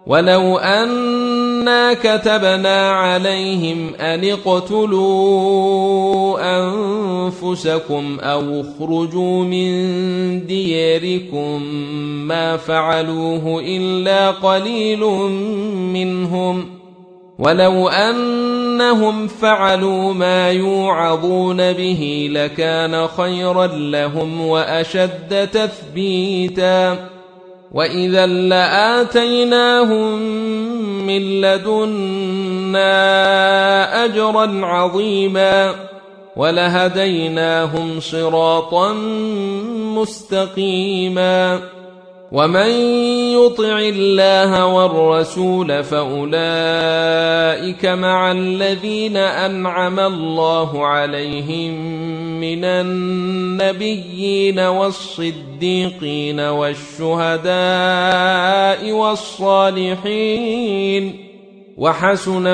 ولو أنا كتبنا عليهم أن اقتلوا أنفسكم أو اخرجوا من دياركم ما فعلوه إلا قليل منهم، ولو أنهم فعلوا ما يوعظون به لكان خيرا لهم وأشد تثبيتا، وإذا لآتيناهم من لدنا أجرا عظيما ولهديناهم صراطا مستقيما. ومن يطع الله والرسول فأولئك مع الذين أنعم الله عليهم من النبيين والصديقين والشهداء والصالحين وحسن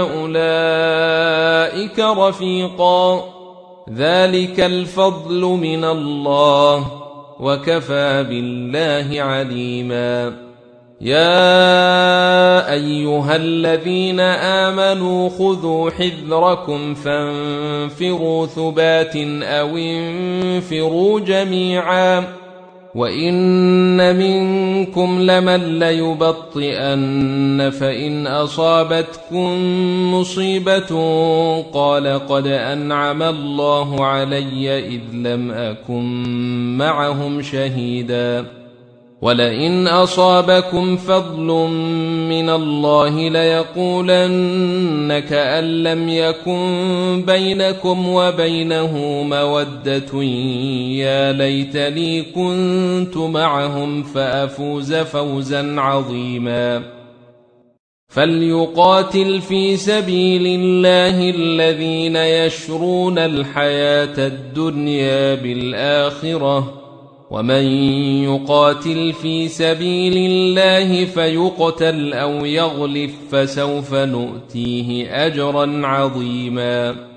أولئك رفيقا، ذلك الفضل من الله وكفى بالله عليما. يا أيها الذين آمنوا خذوا حذركم فانفروا ثبات أو انفروا جميعا، وإن منكم لمن ليبطئن فإن أصابتكم مصيبة قال قد أنعم الله علي إذ لم أكن معهم شهيدا، ولئن أصابكم فضل من الله ليقولن كأن لم يكن بينكم وبينه مودة يا ليتني كنت معهم فأفوز فوزا عظيما. فليقاتل في سبيل الله الذين يشرون الحياة الدنيا بالآخرة، ومن يقاتل في سبيل الله فيقتل أو يغلف فسوف نؤتيه أجرا عظيما.